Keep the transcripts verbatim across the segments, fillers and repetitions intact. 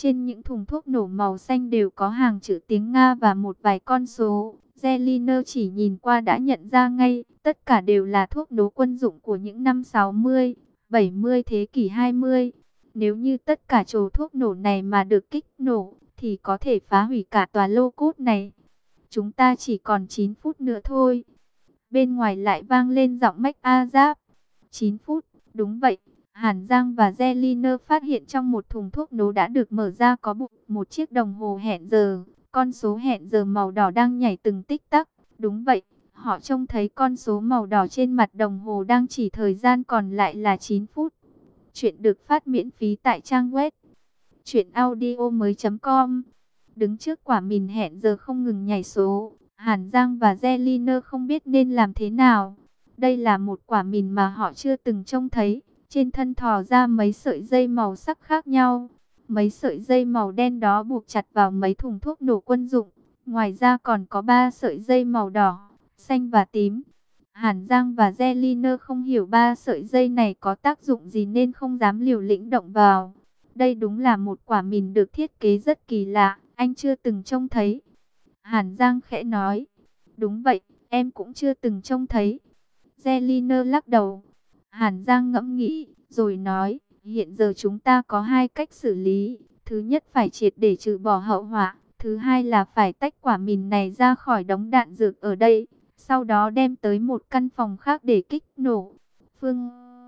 Trên những thùng thuốc nổ màu xanh đều có hàng chữ tiếng Nga và một vài con số. Zeliner chỉ nhìn qua đã nhận ra ngay, tất cả đều là thuốc nổ quân dụng của những năm sáu mươi, bảy mươi thế kỷ hai mươi. Nếu như tất cả trồ thuốc nổ này mà được kích nổ, thì có thể phá hủy cả tòa lô cốt này. Chúng ta chỉ còn chín phút nữa thôi. Bên ngoài lại vang lên giọng MacArthur. chín phút, đúng vậy. Hàn Giang và Zeliner phát hiện trong một thùng thuốc nổ đã được mở ra có bụi một chiếc đồng hồ hẹn giờ. Con số hẹn giờ màu đỏ đang nhảy từng tích tắc. Đúng vậy, họ trông thấy con số màu đỏ trên mặt đồng hồ đang chỉ thời gian còn lại là chín phút. Chuyện được phát miễn phí tại trang web truyện audio mới chấm com. Đứng trước quả mìn hẹn giờ không ngừng nhảy số, Hàn Giang và Zeliner không biết nên làm thế nào. Đây là một quả mìn mà họ chưa từng trông thấy. Trên thân thò ra mấy sợi dây màu sắc khác nhau. Mấy sợi dây màu đen đó buộc chặt vào mấy thùng thuốc nổ quân dụng. Ngoài ra còn có ba sợi dây màu đỏ, xanh và tím. Hàn Giang và Zeliner không hiểu ba sợi dây này có tác dụng gì nên không dám liều lĩnh động vào. Đây đúng là một quả mìn được thiết kế rất kỳ lạ, anh chưa từng trông thấy. Hàn Giang khẽ nói, đúng vậy, em cũng chưa từng trông thấy. Zeliner lắc đầu. Hàn Giang ngẫm nghĩ, rồi nói, hiện giờ chúng ta có hai cách xử lý. Thứ nhất phải triệt để trừ bỏ hậu họa. Thứ hai là phải tách quả mìn này ra khỏi đống đạn dược ở đây. Sau đó đem tới một căn phòng khác để kích nổ. Phương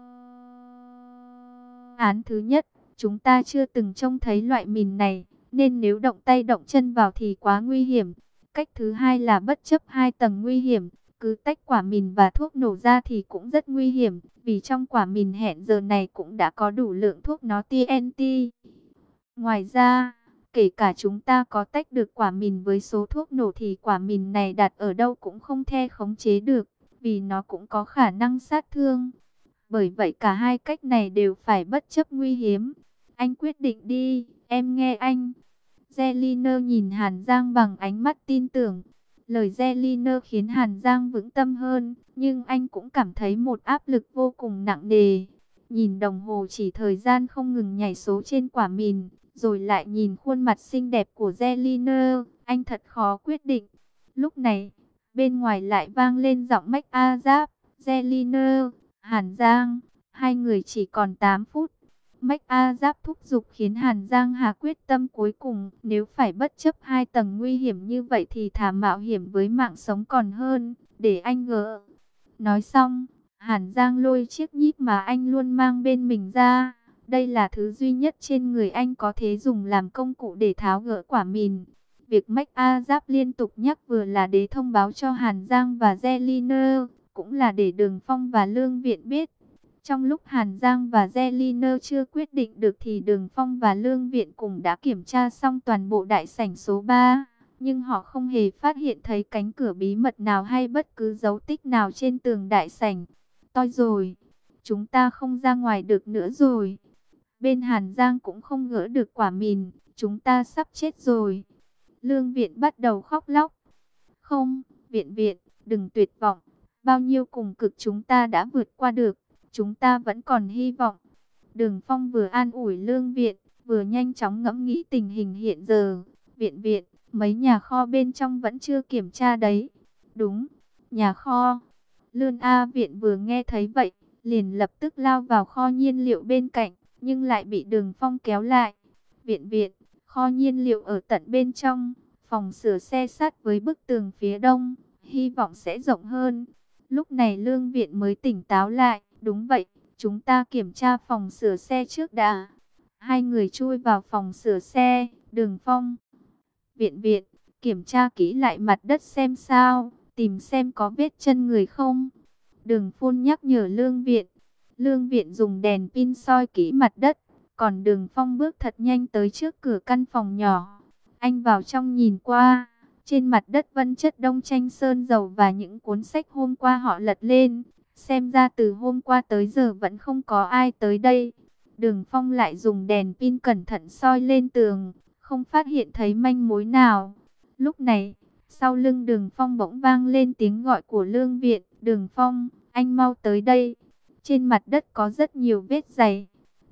án thứ nhất, chúng ta chưa từng trông thấy loại mìn này, nên nếu động tay động chân vào thì quá nguy hiểm. Cách thứ hai là bất chấp hai tầng nguy hiểm, cứ tách quả mìn và thuốc nổ ra thì cũng rất nguy hiểm, vì trong quả mìn hẹn giờ này cũng đã có đủ lượng thuốc nó tê en tê. Ngoài ra, kể cả chúng ta có tách được quả mìn với số thuốc nổ thì quả mìn này đặt ở đâu cũng không thể khống chế được, vì nó cũng có khả năng sát thương. Bởi vậy cả hai cách này đều phải bất chấp nguy hiểm. Anh quyết định đi, em nghe anh. Zeliner nhìn Hàn Giang bằng ánh mắt tin tưởng. Lời Zeliner khiến Hàn Giang vững tâm hơn, nhưng anh cũng cảm thấy một áp lực vô cùng nặng nề. Nhìn đồng hồ chỉ thời gian không ngừng nhảy số trên quả mìn, rồi lại nhìn khuôn mặt xinh đẹp của Zeliner, anh thật khó quyết định. Lúc này, bên ngoài lại vang lên giọng MacArthur. Zeliner, Hàn Giang, hai người chỉ còn tám phút. MacArthur thúc giục khiến Hàn Giang hạ quyết tâm cuối cùng. Nếu phải bất chấp hai tầng nguy hiểm như vậy thì thà mạo hiểm với mạng sống còn hơn. Để anh gỡ. Nói xong, Hàn Giang lôi chiếc nhíp mà anh luôn mang bên mình ra. Đây là thứ duy nhất trên người anh có thể dùng làm công cụ để tháo gỡ quả mìn. Việc MacArthur liên tục nhắc vừa là để thông báo cho Hàn Giang và Zeliner, cũng là để Đường Phong và Lương Viện biết. Trong lúc Hàn Giang và Zeliner chưa quyết định được thì Đường Phong và Lương Viện cùng đã kiểm tra xong toàn bộ đại sảnh số ba. Nhưng họ không hề phát hiện thấy cánh cửa bí mật nào hay bất cứ dấu tích nào trên tường đại sảnh. Toi rồi, chúng ta không ra ngoài được nữa rồi. Bên Hàn Giang cũng không gỡ được quả mìn, chúng ta sắp chết rồi. Lương Viện bắt đầu khóc lóc. Không, Viện Viện, đừng tuyệt vọng. Bao nhiêu cùng cực chúng ta đã vượt qua được. Chúng ta vẫn còn hy vọng. Đường Phong vừa an ủi Lương Viện, vừa nhanh chóng ngẫm nghĩ tình hình hiện giờ. Viện Viện, mấy nhà kho bên trong vẫn chưa kiểm tra đấy. Đúng, nhà kho. Lương A Viện vừa nghe thấy vậy, liền lập tức lao vào kho nhiên liệu bên cạnh, nhưng lại bị Đường Phong kéo lại. Viện Viện, kho nhiên liệu ở tận bên trong, phòng sửa xe sát với bức tường phía đông, hy vọng sẽ rộng hơn. Lúc này Lương Viện mới tỉnh táo lại. Đúng vậy, chúng ta kiểm tra phòng sửa xe trước đã. Hai người chui vào phòng sửa xe. Đường Phong, Viện Viện, kiểm tra kỹ lại mặt đất xem sao, tìm xem có vết chân người không. Đường Phun nhắc nhở Lương Viện. Lương Viện dùng đèn pin soi kỹ mặt đất, còn Đường Phong bước thật nhanh tới trước cửa căn phòng nhỏ. Anh vào trong nhìn qua, trên mặt đất vẫn chất đông tranh sơn dầu và những cuốn sách hôm qua họ lật lên. Xem ra từ hôm qua tới giờ vẫn không có ai tới đây. Đường Phong lại dùng đèn pin cẩn thận soi lên tường, không phát hiện thấy manh mối nào. Lúc này, sau lưng Đường Phong bỗng vang lên tiếng gọi của Lương Viện. Đường Phong, anh mau tới đây. Trên mặt đất có rất nhiều vết giày.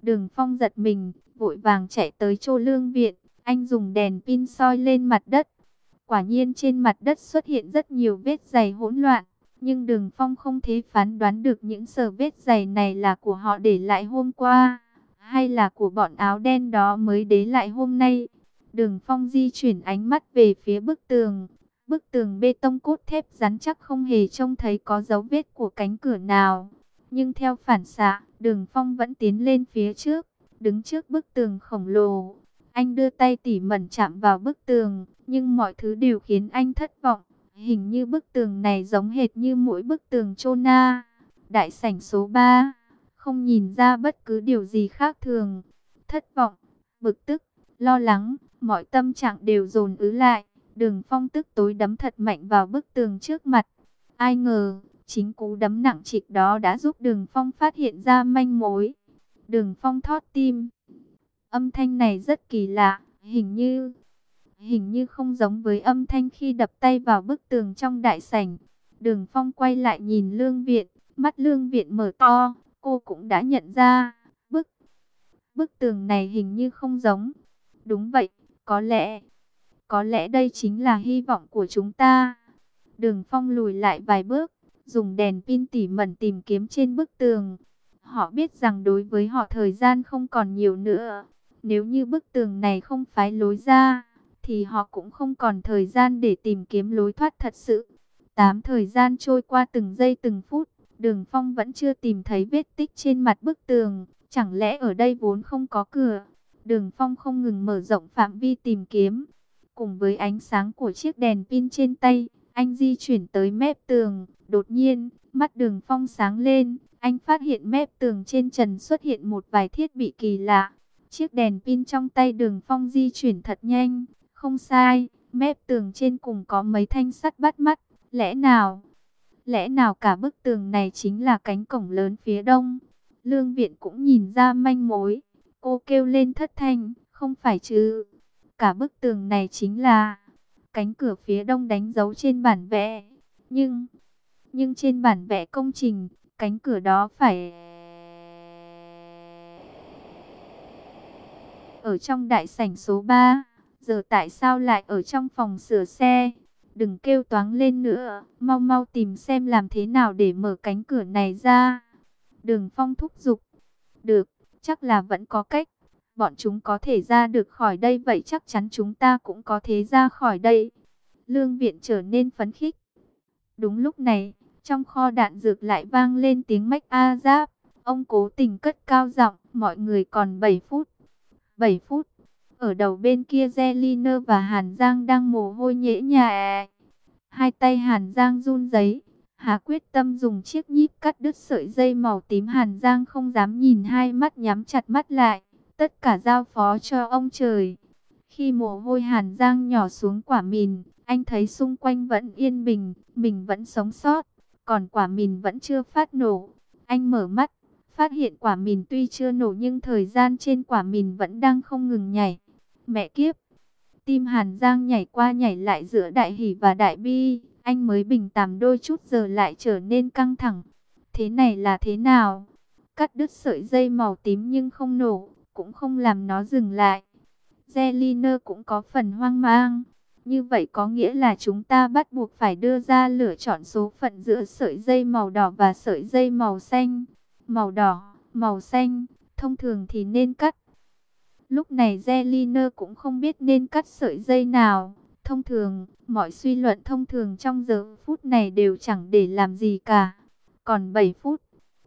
Đường Phong giật mình, vội vàng chạy tới chỗ Lương Viện. Anh dùng đèn pin soi lên mặt đất. Quả nhiên trên mặt đất xuất hiện rất nhiều vết giày hỗn loạn. Nhưng Đường Phong không thể phán đoán được những sờ vết giày này là của họ để lại hôm qua, hay là của bọn áo đen đó mới để lại hôm nay. Đường Phong di chuyển ánh mắt về phía bức tường. Bức tường bê tông cốt thép rắn chắc, không hề trông thấy có dấu vết của cánh cửa nào. Nhưng theo phản xạ, Đường Phong vẫn tiến lên phía trước, đứng trước bức tường khổng lồ. Anh đưa tay tỉ mẩn chạm vào bức tường, nhưng mọi thứ đều khiến anh thất vọng. Hình như bức tường này giống hệt như mỗi bức tường Chona. Đại sảnh số ba, không nhìn ra bất cứ điều gì khác thường. Thất vọng, bực tức, lo lắng, mọi tâm trạng đều dồn ứ lại. Đường Phong tức tối đấm thật mạnh vào bức tường trước mặt. Ai ngờ, chính cú đấm nặng trịch đó đã giúp Đường Phong phát hiện ra manh mối. Đường Phong thót tim. Âm thanh này rất kỳ lạ, hình như... Hình như không giống với âm thanh khi đập tay vào bức tường trong đại sảnh. Đường Phong quay lại nhìn Lương Viện, mắt Lương Viện mở to, cô cũng đã nhận ra, bức, bức tường này hình như không giống. Đúng vậy, có lẽ, có lẽ đây chính là hy vọng của chúng ta. Đường Phong lùi lại vài bước, dùng đèn pin tỉ mẩn tìm kiếm trên bức tường. Họ biết rằng đối với họ thời gian không còn nhiều nữa. Nếu như bức tường này không phái lối ra, thì họ cũng không còn thời gian để tìm kiếm lối thoát thật sự. Tám thời gian trôi qua từng giây từng phút, Đường Phong vẫn chưa tìm thấy vết tích trên mặt bức tường. Chẳng lẽ ở đây vốn không có cửa? Đường Phong không ngừng mở rộng phạm vi tìm kiếm. Cùng với ánh sáng của chiếc đèn pin trên tay, anh di chuyển tới mép tường. Đột nhiên, mắt Đường Phong sáng lên. Anh phát hiện mép tường trên trần xuất hiện một vài thiết bị kỳ lạ. Chiếc đèn pin trong tay Đường Phong di chuyển thật nhanh. Không sai, mép tường trên cùng có mấy thanh sắt bắt mắt. Lẽ nào, lẽ nào cả bức tường này chính là cánh cổng lớn phía đông? Lương Viện cũng nhìn ra manh mối. Cô kêu lên thất thanh, không phải chứ? Cả bức tường này chính là cánh cửa phía đông đánh dấu trên bản vẽ. Nhưng, nhưng trên bản vẽ công trình, cánh cửa đó phải ở trong đại sảnh số ba. Giờ tại sao lại ở trong phòng sửa xe? Đừng kêu toáng lên nữa, mau mau tìm xem làm thế nào để mở cánh cửa này ra. Đường Phong thúc giục. Được, chắc là vẫn có cách. Bọn chúng có thể ra được khỏi đây, vậy chắc chắn chúng ta cũng có thể ra khỏi đây. Lương Viện trở nên phấn khích. Đúng lúc này, trong kho đạn dược lại vang lên tiếng mách a giáp. Ông cố tình cất cao giọng, mọi người còn bảy phút. bảy phút. Ở đầu bên kia Zeliner và Hàn Giang đang mồ hôi nhễ nhại. Hai tay Hàn Giang run rẩy. Hà quyết tâm dùng chiếc nhíp cắt đứt sợi dây màu tím. Hàn Giang không dám nhìn, hai mắt nhắm chặt mắt lại. Tất cả giao phó cho ông trời. Khi mồ hôi Hàn Giang nhỏ xuống quả mìn, anh thấy xung quanh vẫn yên bình, mình vẫn sống sót, còn quả mìn vẫn chưa phát nổ. Anh mở mắt, phát hiện quả mìn tuy chưa nổ nhưng thời gian trên quả mìn vẫn đang không ngừng nhảy. Mẹ kiếp! Tim Hàn Giang nhảy qua nhảy lại giữa đại hỉ và đại bi. Anh mới bình tạm đôi chút giờ lại trở nên căng thẳng. Thế này là thế nào? Cắt đứt sợi dây màu tím nhưng không nổ, cũng không làm nó dừng lại. Zeliner cũng có phần hoang mang. Như vậy có nghĩa là chúng ta bắt buộc phải đưa ra lựa chọn số phận giữa sợi dây màu đỏ và sợi dây màu xanh. Màu đỏ, màu xanh, thông thường thì nên cắt. Lúc này Zeliner cũng không biết nên cắt sợi dây nào. Thông thường, mọi suy luận thông thường trong giờ phút này đều chẳng để làm gì cả. Còn bảy phút.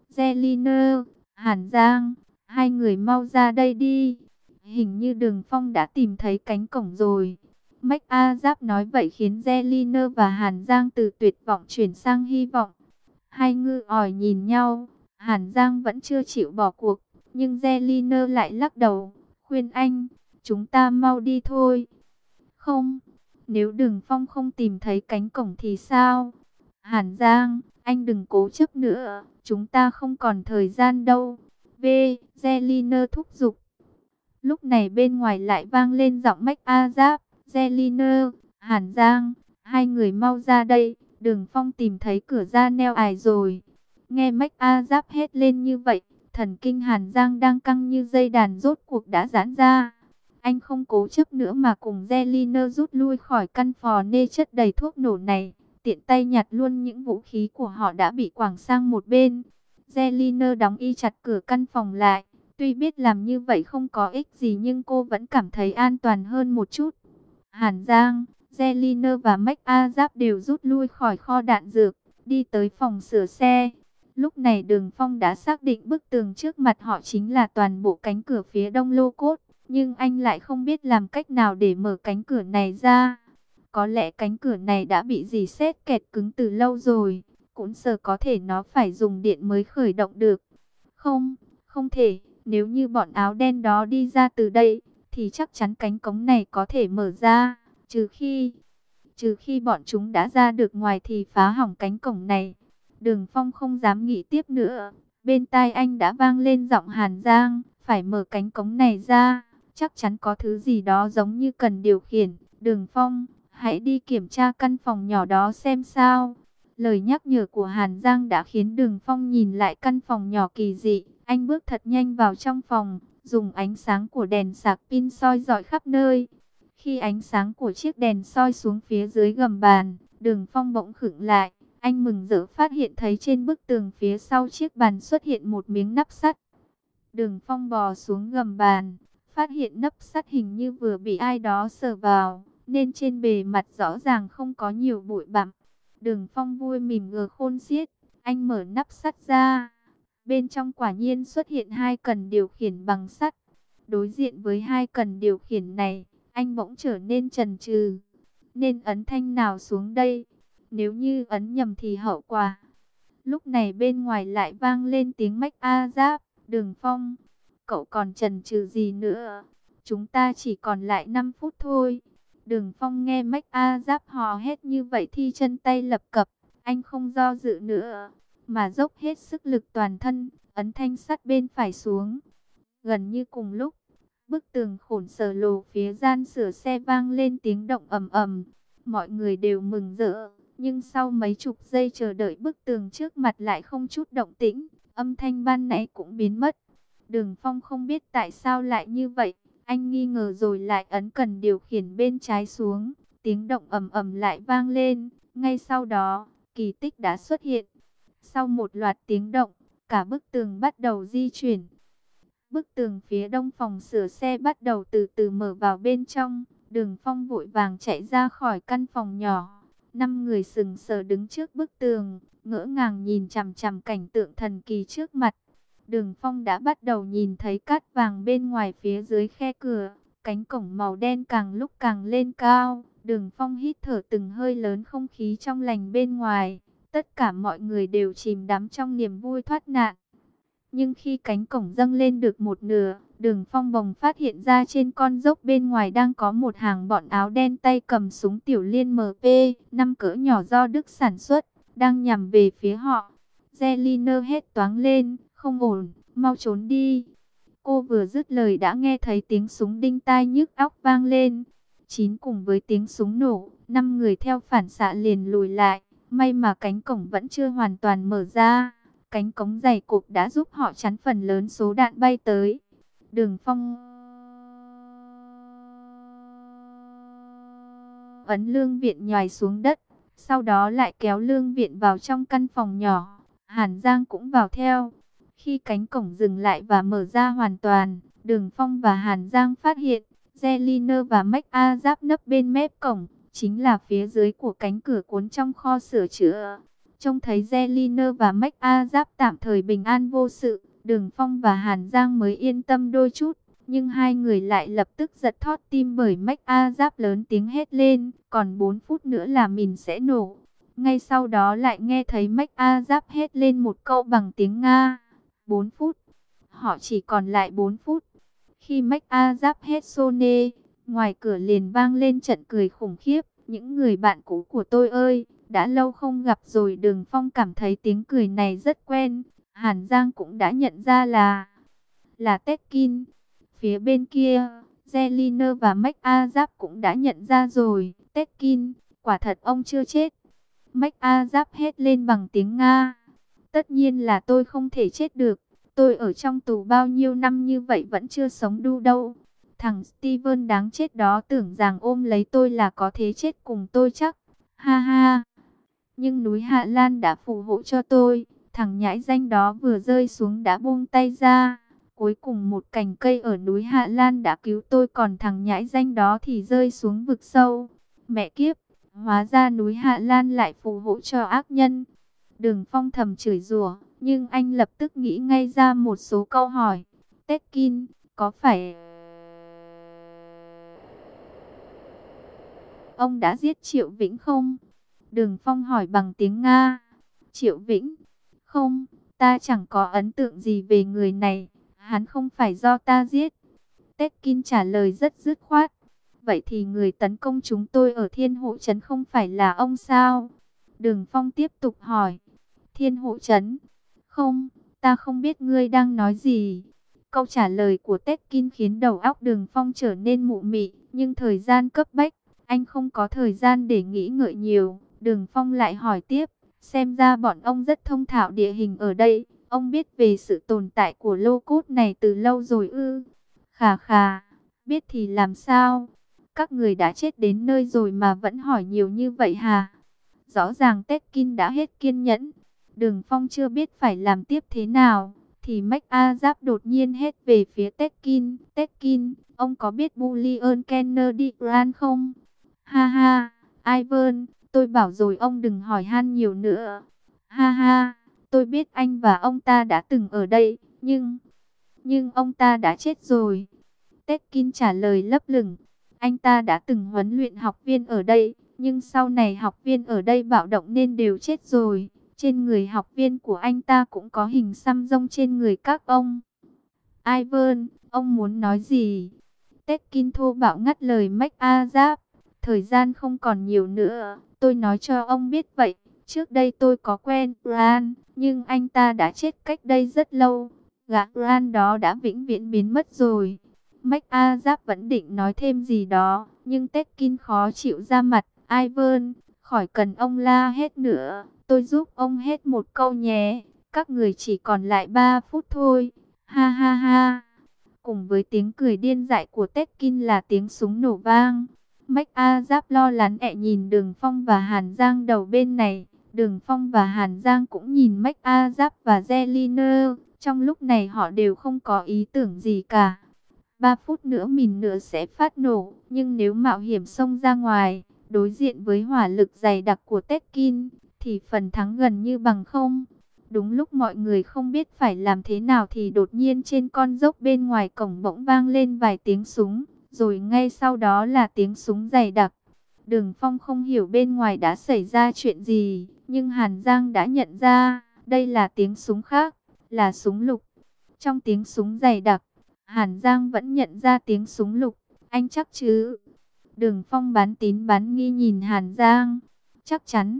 Zeliner, Hàn Giang, hai người mau ra đây đi. Hình như Đường Phong đã tìm thấy cánh cổng rồi. Mách A Giáp nói vậy khiến Zeliner và Hàn Giang từ tuyệt vọng chuyển sang hy vọng. Hai ngư ỏi nhìn nhau. Hàn Giang vẫn chưa chịu bỏ cuộc, nhưng Zeliner lại lắc đầu, khuyên anh, chúng ta mau đi thôi. Không, nếu Đường Phong không tìm thấy cánh cổng thì sao? Hàn Giang, anh đừng cố chấp nữa, chúng ta không còn thời gian đâu. V, Zeliner thúc giục. Lúc này bên ngoài lại vang lên giọng mách A Giáp, Zeliner, Hàn Giang, hai người mau ra đây, Đường Phong tìm thấy cửa ra neo ải rồi. Nghe mách A Giáp hét lên như vậy, thần kinh Hàn Giang đang căng như dây đàn rốt cuộc đã giãn ra. Anh không cố chấp nữa mà cùng Zeliner rút lui khỏi căn phò nê chất đầy thuốc nổ này. Tiện tay nhặt luôn những vũ khí của họ đã bị quẳng sang một bên. Zeliner đóng y chặt cửa căn phòng lại. Tuy biết làm như vậy không có ích gì nhưng cô vẫn cảm thấy an toàn hơn một chút. Hàn Giang, Zeliner và McAzap đều rút lui khỏi kho đạn dược, đi tới phòng sửa xe. Lúc này Đường Phong đã xác định bức tường trước mặt họ chính là toàn bộ cánh cửa phía đông lô cốt. Nhưng anh lại không biết làm cách nào để mở cánh cửa này ra. Có lẽ cánh cửa này đã bị rỉ sét kẹt cứng từ lâu rồi. Cũng sợ có thể nó phải dùng điện mới khởi động được. Không, không thể. Nếu như bọn áo đen đó đi ra từ đây, thì chắc chắn cánh cổng này có thể mở ra. Trừ khi, trừ khi bọn chúng đã ra được ngoài thì phá hỏng cánh cổng này. Đường Phong không dám nghĩ tiếp nữa. Bên tai anh đã vang lên giọng Hàn Giang, phải mở cánh cổng này ra. Chắc chắn có thứ gì đó giống như cần điều khiển. Đường Phong, hãy đi kiểm tra căn phòng nhỏ đó xem sao. Lời nhắc nhở của Hàn Giang đã khiến Đường Phong nhìn lại căn phòng nhỏ kỳ dị. Anh bước thật nhanh vào trong phòng, dùng ánh sáng của đèn sạc pin soi rọi khắp nơi. Khi ánh sáng của chiếc đèn soi xuống phía dưới gầm bàn, Đường Phong bỗng khựng lại. Anh mừng rỡ phát hiện thấy trên bức tường phía sau chiếc bàn xuất hiện một miếng nắp sắt. Đường Phong bò xuống gầm bàn, phát hiện nắp sắt hình như vừa bị ai đó sờ vào, nên trên bề mặt rõ ràng không có nhiều bụi bặm. Đường Phong vui mỉm ngờ khôn xiết, anh mở nắp sắt ra. Bên trong quả nhiên xuất hiện hai cần điều khiển bằng sắt. Đối diện với hai cần điều khiển này, anh bỗng trở nên chần chừ. Nên ấn thanh nào xuống đây? Nếu như ấn nhầm thì hậu quả. Lúc này bên ngoài lại vang lên tiếng McAzap. Đường Phong, cậu còn chần chừ gì nữa? Chúng ta chỉ còn lại năm phút thôi. Đường Phong nghe McAzap hò hét như vậy thì chân tay lập cập. Anh không do dự nữa, mà dốc hết sức lực toàn thân, ấn thanh sắt bên phải xuống. Gần như cùng lúc, bức tường khổn sờ lồ phía gian sửa xe vang lên tiếng động ầm ầm. Mọi người đều mừng rỡ, nhưng sau mấy chục giây chờ đợi bức tường trước mặt lại không chút động tĩnh, âm thanh ban nãy cũng biến mất. Đường Phong không biết tại sao lại như vậy, anh nghi ngờ rồi lại ấn cần điều khiển bên trái xuống, tiếng động ầm ầm lại vang lên, ngay sau đó, kỳ tích đã xuất hiện. Sau một loạt tiếng động, cả bức tường bắt đầu di chuyển. Bức tường phía đông phòng sửa xe bắt đầu từ từ mở vào bên trong. Đường Phong vội vàng chạy ra khỏi căn phòng nhỏ. Năm người sừng sờ đứng trước bức tường, ngỡ ngàng nhìn chằm chằm cảnh tượng thần kỳ trước mặt. Đường Phong đã bắt đầu nhìn thấy cát vàng bên ngoài phía dưới khe cửa. Cánh cổng màu đen càng lúc càng lên cao. Đường Phong hít thở từng hơi lớn không khí trong lành bên ngoài. Tất cả mọi người đều chìm đắm trong niềm vui thoát nạn. Nhưng khi cánh cổng dâng lên được một nửa, Đường Phong bỗng phát hiện ra trên con dốc bên ngoài đang có một hàng bọn áo đen tay cầm súng tiểu liên em pê năm cỡ nhỏ do Đức sản xuất, đang nhằm về phía họ. Zeliner hét toáng lên, không ổn, mau trốn đi. Cô vừa dứt lời đã nghe thấy tiếng súng đinh tai nhức óc vang lên. Chín cùng với tiếng súng nổ, năm người theo phản xạ liền lùi lại. May mà cánh cổng vẫn chưa hoàn toàn mở ra. Cánh cống dày cộp đã giúp họ chắn phần lớn số đạn bay tới. Đường Phong ấn lương viện nhòi xuống đất, sau đó lại kéo lương viện vào trong căn phòng nhỏ. Hàn Giang cũng vào theo. Khi cánh cổng dừng lại và mở ra hoàn toàn, Đường Phong và Hàn Giang phát hiện Zeliner và McAzap nấp bên mép cổng, chính là phía dưới của cánh cửa cuốn trong kho sửa chữa. Trông thấy Zeliner và McAzap tạm thời bình an vô sự, Đường Phong và Hàn Giang mới yên tâm đôi chút. Nhưng hai người lại lập tức giật thót tim bởi McAzap lớn tiếng hét lên, còn bốn phút nữa là mình sẽ nổ. Ngay sau đó lại nghe thấy McAzap hét lên một câu bằng tiếng Nga. bốn phút. Họ chỉ còn lại bốn phút. Khi McAzap hét Sone, ngoài cửa liền vang lên trận cười khủng khiếp. Những người bạn cũ của tôi ơi, đã lâu không gặp rồi. Đường Phong cảm thấy tiếng cười này rất quen. Hàn Giang cũng đã nhận ra là là Tekin. Phía bên kia, Zeliner và McAzap cũng đã nhận ra rồi. Tekin, quả thật ông chưa chết. McAzap hét lên bằng tiếng Nga. Tất nhiên là tôi không thể chết được. Tôi ở trong tù bao nhiêu năm như vậy vẫn chưa sống đu đâu. Thằng Steven đáng chết đó tưởng rằng ôm lấy tôi là có thế chết cùng tôi chắc. Ha ha. Nhưng núi Hạ Lan đã phù hộ cho tôi. Thằng nhãi danh đó vừa rơi xuống đã buông tay ra. Cuối cùng một cành cây ở núi Hạ Lan đã cứu tôi, còn thằng nhãi danh đó thì rơi xuống vực sâu. Mẹ kiếp, hóa ra núi Hạ Lan lại phù hộ cho ác nhân. Đường Phong thầm chửi rủa, nhưng anh lập tức nghĩ ngay ra một số câu hỏi. Tekin, có phải ông đã giết Triệu Vĩnh không? Đường Phong hỏi bằng tiếng Nga. Triệu Vĩnh? Không, ta chẳng có ấn tượng gì về người này. Hắn không phải do ta giết. Tekin trả lời rất dứt khoát. Vậy thì người tấn công chúng tôi ở Thiên Hộ Trấn không phải là ông sao? Đường Phong tiếp tục hỏi. Thiên Hộ Trấn? Không, ta không biết ngươi đang nói gì. Câu trả lời của Tekin khiến đầu óc Đường Phong trở nên mụ mị, nhưng thời gian cấp bách, anh không có thời gian để nghĩ ngợi nhiều. Đường Phong lại hỏi tiếp, xem ra bọn ông rất thông thạo địa hình ở đây. Ông biết về sự tồn tại của lô cốt này từ lâu rồi ư? Khà khà, biết thì làm sao? Các người đã chết đến nơi rồi mà vẫn hỏi nhiều như vậy hả? Rõ ràng Tekin đã hết kiên nhẫn. Đường Phong chưa biết phải làm tiếp thế nào, thì McAzap đột nhiên hét về phía Tekin. Tekin, ông có biết Bullion Kennedy Grant không? Ha ha, Ivan, tôi bảo rồi ông đừng hỏi han nhiều nữa. Ha ha, tôi biết anh và ông ta đã từng ở đây, nhưng... Nhưng ông ta đã chết rồi. Tekin trả lời lấp lửng. Anh ta đã từng huấn luyện học viên ở đây, nhưng sau này học viên ở đây bạo động nên đều chết rồi. Trên người học viên của anh ta cũng có hình xăm rông trên người các ông. Ivan, ông muốn nói gì? Tekin thô bạo ngắt lời McAzap. Thời gian không còn nhiều nữa, tôi nói cho ông biết vậy. Trước đây tôi có quen Grant, nhưng anh ta đã chết cách đây rất lâu. Gã Grant đó đã vĩnh viễn biến mất rồi. McAzap vẫn định nói thêm gì đó, nhưng Tekin khó chịu ra mặt. Ivan, khỏi cần ông la hết nữa, tôi giúp ông hết một câu nhé. Các người chỉ còn lại ba phút thôi. Ha ha ha. Cùng với tiếng cười điên dại của Tekin là tiếng súng nổ vang. McAzap lo lắng ẹ nhìn Đường Phong và Hàn Giang đầu bên này. Đường Phong và Hàn Giang cũng nhìn McAzap và Zeliner. Trong lúc này họ đều không có ý tưởng gì cả. Ba phút nữa mìn nữa sẽ phát nổ. Nhưng nếu mạo hiểm xông ra ngoài, đối diện với hỏa lực dày đặc của Tekin, thì phần thắng gần như bằng không. Đúng lúc mọi người không biết phải làm thế nào thì đột nhiên trên con dốc bên ngoài cổng bỗng vang lên vài tiếng súng. Rồi ngay sau đó là tiếng súng dày đặc. Đường Phong không hiểu bên ngoài đã xảy ra chuyện gì, nhưng Hàn Giang đã nhận ra, đây là tiếng súng khác, là súng lục. Trong tiếng súng dày đặc, Hàn Giang vẫn nhận ra tiếng súng lục. Anh chắc chứ? Đường Phong bán tín bán nghi nhìn Hàn Giang. Chắc chắn.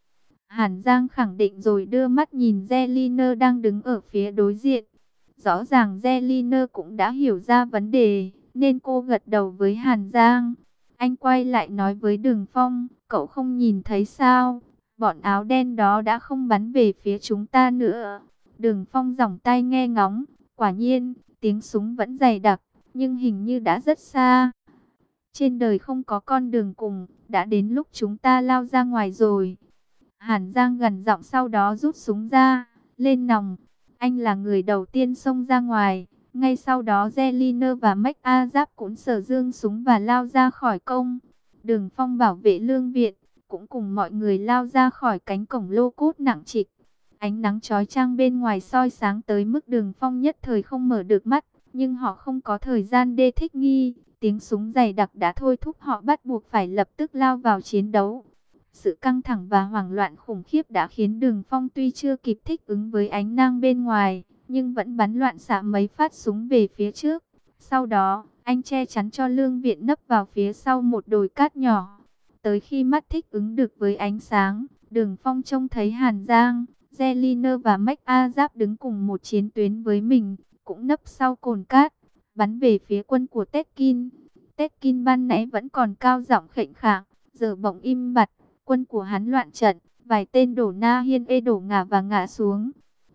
Hàn Giang khẳng định rồi đưa mắt nhìn Zeliner đang đứng ở phía đối diện. Rõ ràng Zeliner cũng đã hiểu ra vấn đề, nên cô gật đầu với Hàn Giang. Anh quay lại nói với Đường Phong, cậu không nhìn thấy sao? Bọn áo đen đó đã không bắn về phía chúng ta nữa. Đường Phong giỏng tai nghe ngóng. Quả nhiên, tiếng súng vẫn dày đặc, nhưng hình như đã rất xa. Trên đời không có con đường cùng, đã đến lúc chúng ta lao ra ngoài rồi. Hàn Giang gần giọng sau đó rút súng ra, lên nòng. Anh là người đầu tiên xông ra ngoài. Ngay sau đó Zeliner và McAzap cũng sở dương súng và lao ra khỏi công. Đường Phong bảo vệ lương viện, cũng cùng mọi người lao ra khỏi cánh cổng lô cốt nặng trịch. Ánh nắng chói chang bên ngoài soi sáng tới mức Đường Phong nhất thời không mở được mắt. Nhưng họ không có thời gian để thích nghi. Tiếng súng dày đặc đã thôi thúc họ bắt buộc phải lập tức lao vào chiến đấu. Sự căng thẳng và hoảng loạn khủng khiếp đã khiến Đường Phong tuy chưa kịp thích ứng với ánh nắng bên ngoài, nhưng vẫn bắn loạn xạ mấy phát súng về phía trước. Sau đó, anh che chắn cho lương viện nấp vào phía sau một đồi cát nhỏ. Tới khi mắt thích ứng được với ánh sáng, Đường Phong trông thấy Hàn Giang, Zeliner và McAzap đứng cùng một chiến tuyến với mình, cũng nấp sau cồn cát, bắn về phía quân của Tekin. Tekin ban nãy vẫn còn cao giọng khệnh khạng, giờ bỗng im bặt. Quân của hắn loạn trận, vài tên đổ na hiên ê đổ ngả và ngã xuống.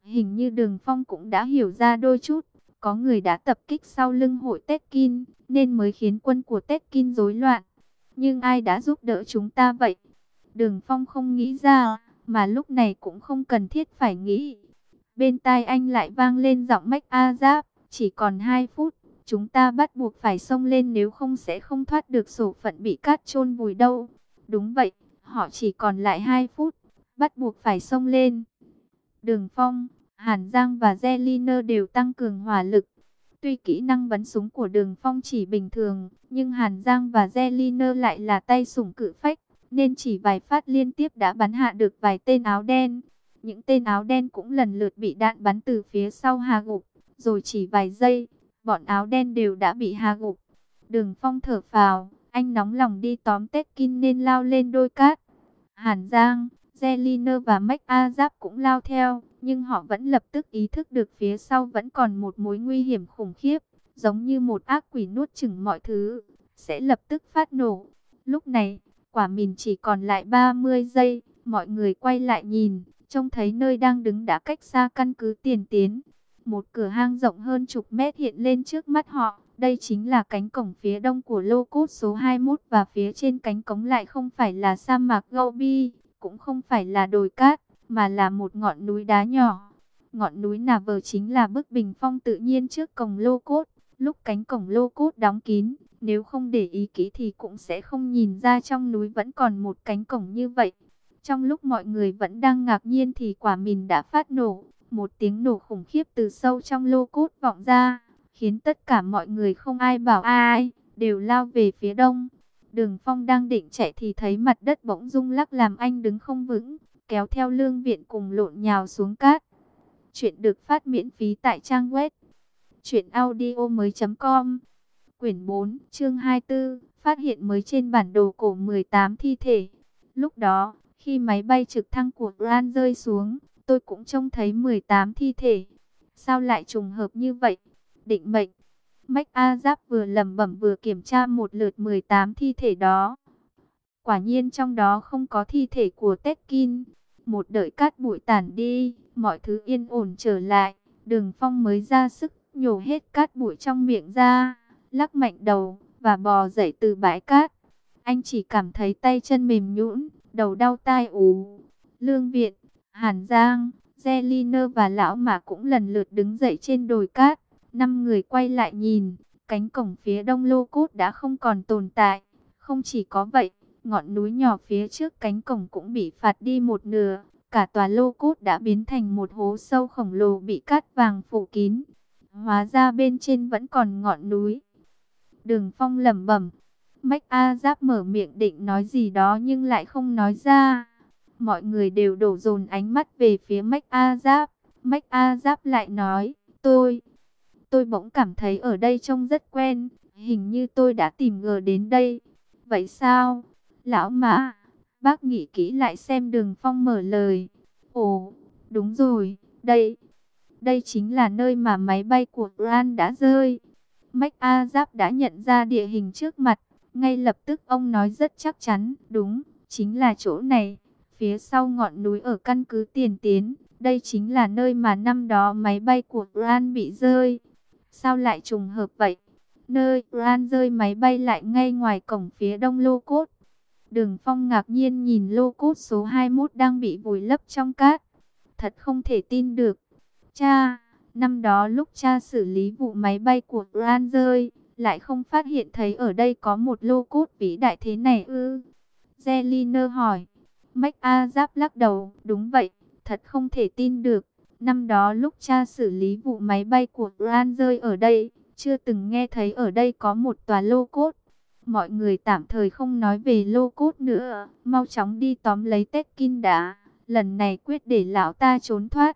Hình như Đường Phong cũng đã hiểu ra đôi chút. Có người đã tập kích sau lưng hội Tekin, nên mới khiến quân của Tekin rối loạn. Nhưng ai đã giúp đỡ chúng ta vậy? Đường Phong không nghĩ ra, mà lúc này cũng không cần thiết phải nghĩ. Bên tai anh lại vang lên giọng Mách A Giáp, chỉ còn hai phút, chúng ta bắt buộc phải xông lên, nếu không sẽ không thoát được số phận bị cát chôn vùi đâu. Đúng vậy, họ chỉ còn lại hai phút, bắt buộc phải xông lên. Đường Phong, Hàn Giang và Zeliner đều tăng cường hỏa lực. Tuy kỹ năng bắn súng của Đường Phong chỉ bình thường, nhưng Hàn Giang và Zeliner lại là tay sủng cự phách, nên chỉ vài phát liên tiếp đã bắn hạ được vài tên áo đen. Những tên áo đen cũng lần lượt bị đạn bắn từ phía sau hạ gục, rồi chỉ vài giây, bọn áo đen đều đã bị hạ gục. Đường Phong thở phào, anh nóng lòng đi tóm Tekin nên lao lên đôi cát. Hàn Giang, Zeliner và Mách A Giáp cũng lao theo, nhưng họ vẫn lập tức ý thức được phía sau vẫn còn một mối nguy hiểm khủng khiếp, giống như một ác quỷ nuốt chửng mọi thứ, sẽ lập tức phát nổ. Lúc này, quả mìn chỉ còn lại ba mươi giây, mọi người quay lại nhìn, trông thấy nơi đang đứng đã cách xa căn cứ tiền tiến. Một cửa hang rộng hơn chục mét hiện lên trước mắt họ, đây chính là cánh cổng phía đông của lô cốt số hai mươi mốt, và phía trên cánh cổng lại không phải là sa mạc Gobi, cũng không phải là đồi cát, mà là một ngọn núi đá nhỏ. Ngọn núi nà vờ chính là bức bình phong tự nhiên trước cổng lô cốt. Lúc cánh cổng lô cốt đóng kín, nếu không để ý kỹ thì cũng sẽ không nhìn ra trong núi vẫn còn một cánh cổng như vậy. Trong lúc mọi người vẫn đang ngạc nhiên thì quả mìn đã phát nổ. Một tiếng nổ khủng khiếp từ sâu trong lô cốt vọng ra, khiến tất cả mọi người không ai bảo ai, đều lao về phía đông. Đường Phong đang định chạy thì thấy mặt đất bỗng rung lắc làm anh đứng không vững, kéo theo Lương Viện cùng lộn nhào xuống cát. Chuyện được phát miễn phí tại trang web truyện audio mới chấm com. Quyển bốn, chương hai mươi tư, phát hiện mới trên bản đồ cổ mười tám thi thể. Lúc đó, khi máy bay trực thăng của Ran rơi xuống, tôi cũng trông thấy mười tám thi thể. Sao lại trùng hợp như vậy? Định mệnh. Mách A Giáp vừa lẩm bẩm vừa kiểm tra một lượt mười tám thi thể đó. Quả nhiên trong đó không có thi thể của Tekin. Một đợi cát bụi tản đi, mọi thứ yên ổn trở lại, Đường Phong mới ra sức nhổ hết cát bụi trong miệng ra, lắc mạnh đầu và bò dậy từ bãi cát. Anh chỉ cảm thấy tay chân mềm nhũn, đầu đau tai ù. Lương Viện, Hàn Giang, Zeliner và Lão Mã cũng lần lượt đứng dậy trên đồi cát. Năm người quay lại nhìn, cánh cổng phía đông lô cốt đã không còn tồn tại. Không chỉ có vậy, ngọn núi nhỏ phía trước cánh cổng cũng bị phạt đi một nửa. Cả tòa lô cốt đã biến thành một hố sâu khổng lồ bị cát vàng phủ kín. Hóa ra bên trên vẫn còn ngọn núi. Đường Phong lẩm bẩm. Mách A Giáp mở miệng định nói gì đó nhưng lại không nói ra. Mọi người đều đổ dồn ánh mắt về phía Mách A Giáp. Mách A Giáp lại nói, tôi, tôi bỗng cảm thấy ở đây trông rất quen. Hình như tôi đã tìm ngờ đến đây. Vậy sao? Lão Mã, bác nghĩ kỹ lại xem. Đường Phong mở lời. Ồ, đúng rồi, đây, đây chính là nơi mà máy bay của Ran đã rơi. Mách A Giáp đã nhận ra địa hình trước mặt. Ngay lập tức ông nói rất chắc chắn, đúng, chính là chỗ này. Phía sau ngọn núi ở căn cứ tiền tiến, đây chính là nơi mà năm đó máy bay của Ran bị rơi. Sao lại trùng hợp vậy? Nơi Ran rơi máy bay lại ngay ngoài cổng phía đông lô cốt. Đường Phong ngạc nhiên nhìn lô cốt số hai mươi mốt đang bị vùi lấp trong cát. Thật không thể tin được. Cha, năm đó lúc cha xử lý vụ máy bay của Ran rơi, lại không phát hiện thấy ở đây có một lô cốt vĩ đại thế này ư? Zeliner hỏi. Mách A Giáp lắc đầu. Đúng vậy, thật không thể tin được. Năm đó lúc cha xử lý vụ máy bay của Ran rơi ở đây, chưa từng nghe thấy ở đây có một tòa lô cốt. Mọi người tạm thời không nói về lô cốt nữa, mau chóng đi tóm lấy Tekin đã. Lần này quyết để lão ta trốn thoát.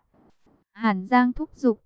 Hàn Giang thúc giục.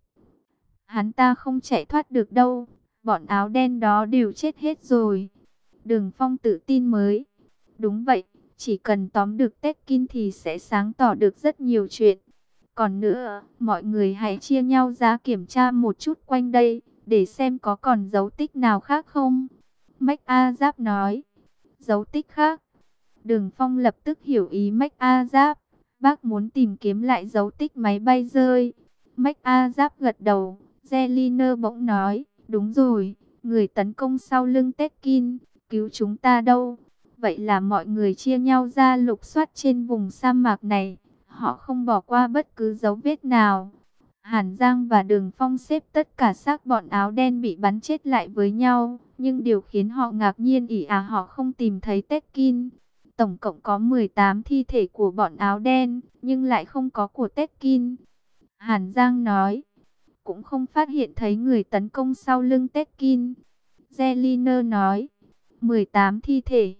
Hắn ta không chạy thoát được đâu, bọn áo đen đó đều chết hết rồi. Đường Phong tự tin mới. Đúng vậy, chỉ cần tóm được Tekin thì sẽ sáng tỏ được rất nhiều chuyện. Còn nữa, mọi người hãy chia nhau ra kiểm tra một chút quanh đây, để xem có còn dấu tích nào khác không. Mách A Giáp nói. Dấu tích khác. Đường Phong lập tức hiểu ý Mách A Giáp. Bác muốn tìm kiếm lại dấu tích máy bay rơi. A Giáp gật đầu. Zeliner bỗng nói, đúng rồi, người tấn công sau lưng Tekin, cứu chúng ta đâu? Vậy là mọi người chia nhau ra lục soát trên vùng sa mạc này. Họ không bỏ qua bất cứ dấu vết nào. Hàn Giang và Đường Phong xếp tất cả xác bọn áo đen bị bắn chết lại với nhau. Nhưng điều khiến họ ngạc nhiên ỉ à họ không tìm thấy Tekin. Tổng cộng có mười tám thi thể của bọn áo đen, nhưng lại không có của Tekin. Hàn Giang nói, cũng không phát hiện thấy người tấn công sau lưng Tekin. Zeliner nói, mười tám thi thể.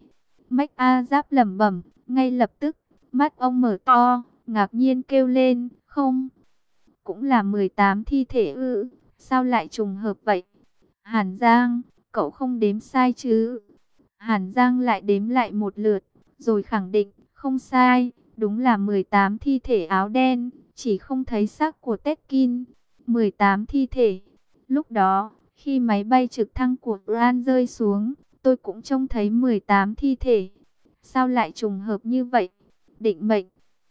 A Giáp lẩm bẩm, ngay lập tức, mắt ông mở to, ngạc nhiên kêu lên, không, cũng là mười tám thi thể ư, sao lại trùng hợp vậy? Hàn Giang, cậu không đếm sai chứ? Hàn Giang lại đếm lại một lượt, rồi khẳng định, không sai, đúng là mười tám thi thể áo đen, chỉ không thấy xác của Tekin. mười tám thi thể. Lúc đó, khi máy bay trực thăng của Ran rơi xuống, tôi cũng trông thấy mười tám thi thể. Sao lại trùng hợp như vậy? Định mệnh.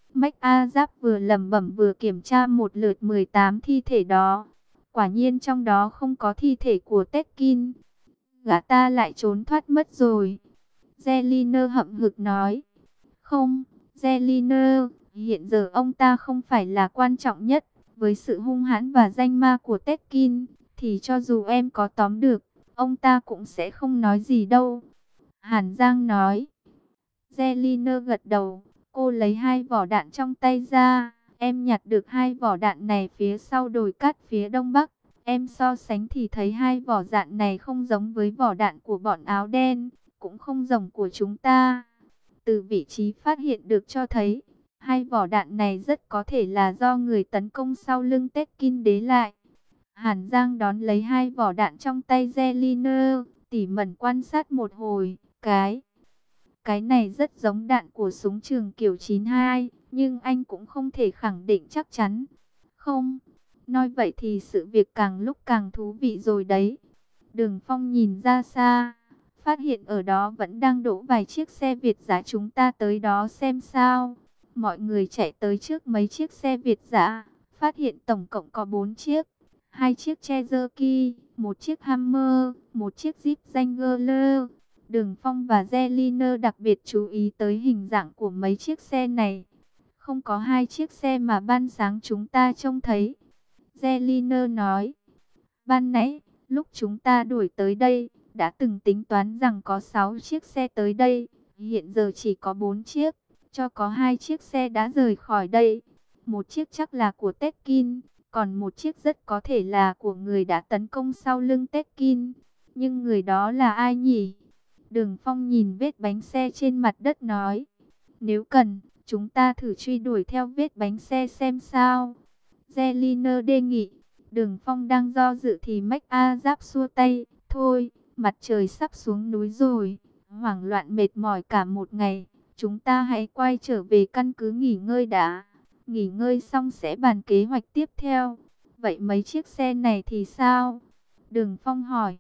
A Giáp vừa lẩm bẩm vừa kiểm tra một lượt mười tám thi thể đó. Quả nhiên trong đó không có thi thể của Tekin. Gã ta lại trốn thoát mất rồi. Zeliner hậm hực nói. Không, Zeliner, hiện giờ ông ta không phải là quan trọng nhất. Với sự hung hãn và danh ma của Tekin, thì cho dù em có tóm được, ông ta cũng sẽ không nói gì đâu. Hàn Giang nói. Zeliner gật đầu. Cô lấy hai vỏ đạn trong tay ra. Em nhặt được hai vỏ đạn này phía sau đồi cát phía đông bắc. Em so sánh thì thấy hai vỏ đạn này không giống với vỏ đạn của bọn áo đen, cũng không giống của chúng ta. Từ vị trí phát hiện được cho thấy, hai vỏ đạn này rất có thể là do người tấn công sau lưng Tekin đế lại. Hàn Giang đón lấy hai vỏ đạn trong tay Zeliner, tỉ mẩn quan sát một hồi. Cái Cái này rất giống đạn của súng trường kiểu chín hai, nhưng anh cũng không thể khẳng định chắc chắn. Không, nói vậy thì sự việc càng lúc càng thú vị rồi đấy. Đường Phong nhìn ra xa, phát hiện ở đó vẫn đang đổ vài chiếc xe Việt dã, chúng ta tới đó xem sao. Mọi người chạy tới trước mấy chiếc xe Việt dã, phát hiện tổng cộng có bốn chiếc. Hai chiếc Cherokee, một chiếc Hammer, một chiếc Jeep Wrangler. Đường Phong và Zeliner đặc biệt chú ý tới hình dạng của mấy chiếc xe này. Không có hai chiếc xe mà ban sáng chúng ta trông thấy. Zeliner nói, ban nãy, lúc chúng ta đuổi tới đây, đã từng tính toán rằng có sáu chiếc xe tới đây. Hiện giờ chỉ có bốn chiếc, cho có hai chiếc xe đã rời khỏi đây. Một chiếc chắc là của Tekin, còn một chiếc rất có thể là của người đã tấn công sau lưng Tekin. Nhưng người đó là ai nhỉ? Đường Phong nhìn vết bánh xe trên mặt đất nói, nếu cần, chúng ta thử truy đuổi theo vết bánh xe xem sao. Zeliner đề nghị. Đường Phong đang do dự thì A Giáp xua tay, thôi, mặt trời sắp xuống núi rồi, hoảng loạn mệt mỏi cả một ngày, chúng ta hãy quay trở về căn cứ nghỉ ngơi đã. Nghỉ ngơi xong sẽ bàn kế hoạch tiếp theo. Vậy mấy chiếc xe này thì sao? Đường Phong hỏi.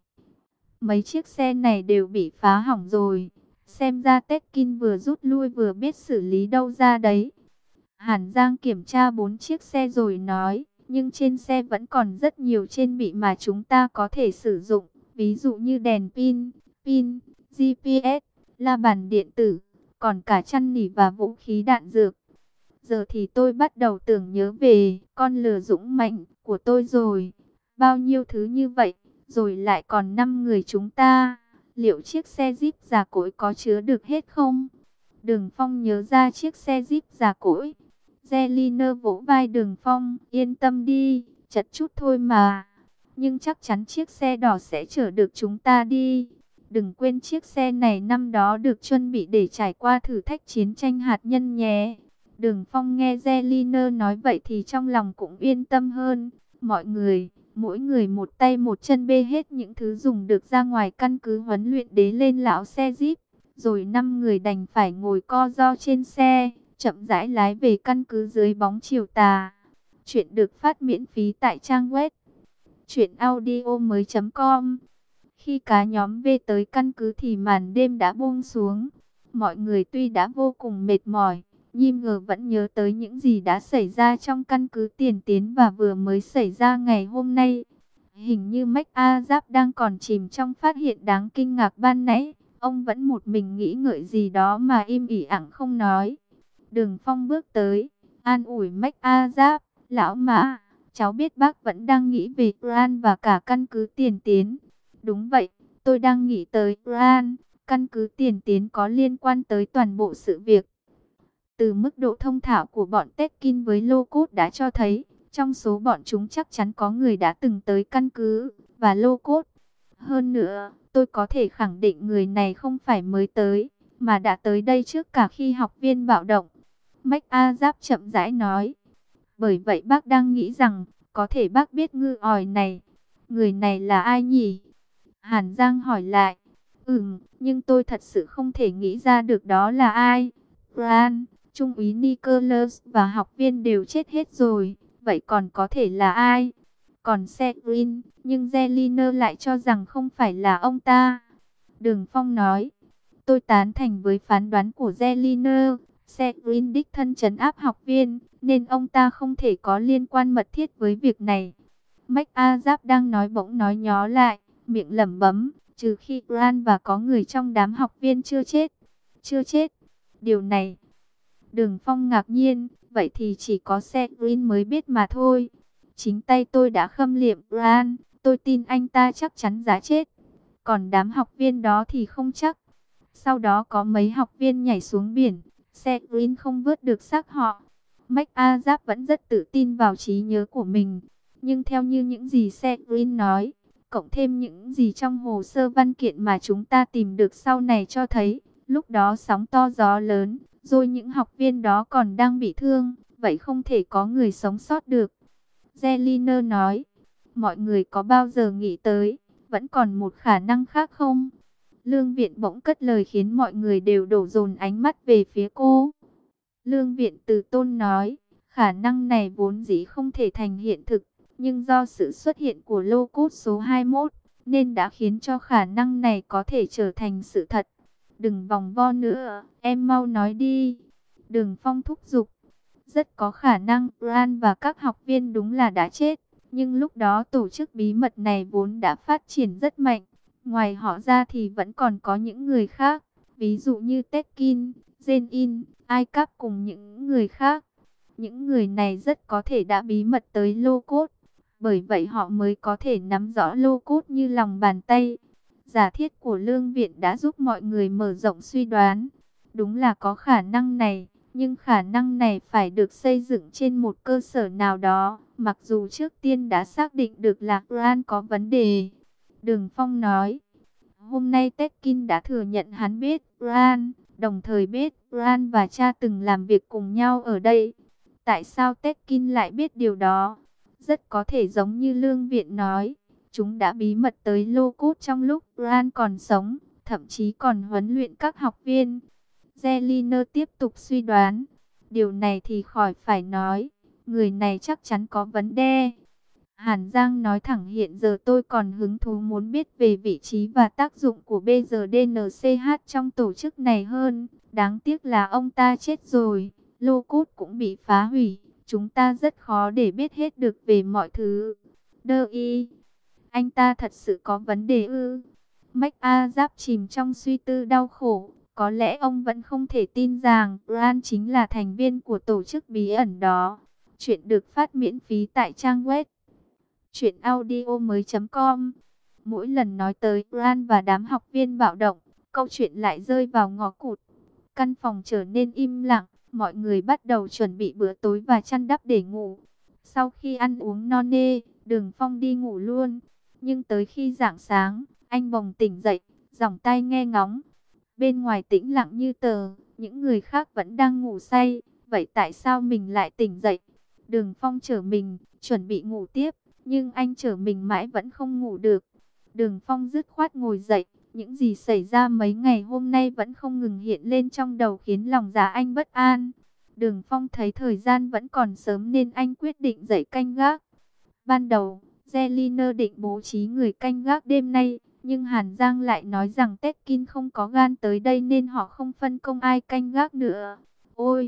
Mấy chiếc xe này đều bị phá hỏng rồi. Xem ra Tekin vừa rút lui vừa biết xử lý đâu ra đấy. Hàn Giang kiểm tra bốn chiếc xe rồi nói, nhưng trên xe vẫn còn rất nhiều trên bị mà chúng ta có thể sử dụng. Ví dụ như đèn pin, pin, giê pê ét, la bàn điện tử, còn cả chăn nỉ và vũ khí đạn dược. Giờ thì tôi bắt đầu tưởng nhớ về con lừa dũng mạnh của tôi rồi. Bao nhiêu thứ như vậy, rồi lại còn năm người chúng ta. Liệu chiếc xe Jeep già cỗi có chứa được hết không? Đường Phong nhớ ra chiếc xe Jeep già cỗi. Zeliner vỗ vai Đường Phong, yên tâm đi, chật chút thôi mà. Nhưng chắc chắn chiếc xe đỏ sẽ chở được chúng ta đi. Đừng quên chiếc xe này năm đó được chuẩn bị để trải qua thử thách chiến tranh hạt nhân nhé. Đường Phong nghe Zeliner nói vậy thì trong lòng cũng yên tâm hơn. Mọi người, mỗi người một tay một chân bê hết những thứ dùng được ra ngoài căn cứ huấn luyện đế lên lão xe Jeep. Rồi năm người đành phải ngồi co ro trên xe, chậm rãi lái về căn cứ dưới bóng chiều tà. Chuyện được phát miễn phí tại trang web truyện audio mới chấm com. Khi cả nhóm về tới căn cứ thì màn đêm đã buông xuống. Mọi người tuy đã vô cùng mệt mỏi, Nhim ngờ vẫn nhớ tới những gì đã xảy ra trong căn cứ Tiền Tiến và vừa mới xảy ra ngày hôm nay. Hình như Mách A Giáp đang còn chìm trong phát hiện đáng kinh ngạc ban nãy. Ông vẫn một mình nghĩ ngợi gì đó mà im ỉ ặng không nói. Đường Phong bước tới, an ủi Mách A Giáp. Lão Mã, cháu biết bác vẫn đang nghĩ về Gran và cả căn cứ Tiền Tiến. Đúng vậy, tôi đang nghĩ tới Gran. Căn cứ Tiền Tiến có liên quan tới toàn bộ sự việc. Từ mức độ thông thạo của bọn Tekin với Lô Cốt đã cho thấy, trong số bọn chúng chắc chắn có người đã từng tới căn cứ và Lô Cốt. Hơn nữa, tôi có thể khẳng định người này không phải mới tới, mà đã tới đây trước cả khi học viên bạo động. Mách A Giáp chậm rãi nói. Bởi vậy bác đang nghĩ rằng, có thể bác biết ngư ỏi này. Người này là ai nhỉ? Hàn Giang hỏi lại. Ừm, nhưng tôi thật sự không thể nghĩ ra được đó là ai. Gran, Trung úy Nicholas và học viên đều chết hết rồi. Vậy còn có thể là ai? Còn Severin, nhưng Zeliner lại cho rằng không phải là ông ta. Đường Phong nói. Tôi tán thành với phán đoán của Zeliner. Severin đích thân trấn áp học viên, nên ông ta không thể có liên quan mật thiết với việc này. Mách A Giáp đang nói bỗng nói nhó lại, miệng lẩm bẩm, trừ khi Gran và có người trong đám học viên chưa chết. Chưa chết. Điều này. Đường Phong ngạc nhiên, vậy thì chỉ có Severin mới biết mà thôi. Chính tay tôi đã khâm liệm Gran, tôi tin anh ta chắc chắn đã chết. Còn đám học viên đó thì không chắc. Sau đó có mấy học viên nhảy xuống biển, Severin không vớt được xác họ. Mách A Giáp vẫn rất tự tin vào trí nhớ của mình. Nhưng theo như những gì Severin nói, cộng thêm những gì trong hồ sơ văn kiện mà chúng ta tìm được sau này cho thấy, lúc đó sóng to gió lớn, rồi những học viên đó còn đang bị thương, vậy không thể có người sống sót được. Zeliner nói, mọi người có bao giờ nghĩ tới, vẫn còn một khả năng khác không? Lương Viện bỗng cất lời khiến mọi người đều đổ dồn ánh mắt về phía cô. Lương Viện từ tôn nói, khả năng này vốn dĩ không thể thành hiện thực, nhưng do sự xuất hiện của lô cốt số hai mốt, nên đã khiến cho khả năng này có thể trở thành sự thật. Đừng vòng vo nữa, em mau nói đi. Đường Phong thúc giục. Rất có khả năng Gran và các học viên đúng là đã chết, nhưng lúc đó tổ chức bí mật này vốn đã phát triển rất mạnh. Ngoài họ ra thì vẫn còn có những người khác, ví dụ như Tekin, Zenin, Aicap cùng những người khác. Những người này rất có thể đã bí mật tới Lô Cốt, bởi vậy họ mới có thể nắm rõ Lô Cốt như lòng bàn tay. Giả thiết của Lương Viện đã giúp mọi người mở rộng suy đoán. Đúng là có khả năng này, nhưng khả năng này phải được xây dựng trên một cơ sở nào đó, mặc dù trước tiên đã xác định được là Gran có vấn đề. Đường Phong nói, hôm nay Tekin đã thừa nhận hắn biết Gran, đồng thời biết Gran và cha từng làm việc cùng nhau ở đây. Tại sao Tekin lại biết điều đó? Rất có thể giống như Lương Viện nói, chúng đã bí mật tới Lô Cốt trong lúc Gran còn sống, thậm chí còn huấn luyện các học viên. Zeliner tiếp tục suy đoán, điều này thì khỏi phải nói, người này chắc chắn có vấn đề. Hàn Giang nói thẳng, hiện giờ tôi còn hứng thú muốn biết về vị trí và tác dụng của bê giê đê en xê hát trong tổ chức này hơn. Đáng tiếc là ông ta chết rồi, Lô Cốt cũng bị phá hủy, chúng ta rất khó để biết hết được về mọi thứ. Đơ y, anh ta thật sự có vấn đề ư? Mách A Giáp chìm trong suy tư đau khổ. Có lẽ ông vẫn không thể tin rằng Gran chính là thành viên của tổ chức bí ẩn đó. Chuyện được phát miễn phí tại trang web truyện audio mới chấm com. Mỗi lần nói tới Gran và đám học viên bạo động, câu chuyện lại rơi vào ngõ cụt. Căn phòng trở nên im lặng, mọi người bắt đầu chuẩn bị bữa tối và chăn đắp để ngủ. Sau khi ăn uống no nê, Đường Phong đi ngủ luôn. Nhưng tới khi rạng sáng, anh bồng tỉnh dậy, giỏng tai nghe ngóng. Bên ngoài tĩnh lặng như tờ, những người khác vẫn đang ngủ say. Vậy tại sao mình lại tỉnh dậy? Đường Phong trở mình, chuẩn bị ngủ tiếp, nhưng anh trở mình mãi vẫn không ngủ được. Đường Phong dứt khoát ngồi dậy, những gì xảy ra mấy ngày hôm nay vẫn không ngừng hiện lên trong đầu khiến lòng dạ anh bất an. Đường Phong thấy thời gian vẫn còn sớm nên anh quyết định dậy canh gác. Ban đầu, Zeliner định bố trí người canh gác đêm nay, nhưng Hàn Giang lại nói rằng Tekin không có gan tới đây nên họ không phân công ai canh gác nữa. Ôi,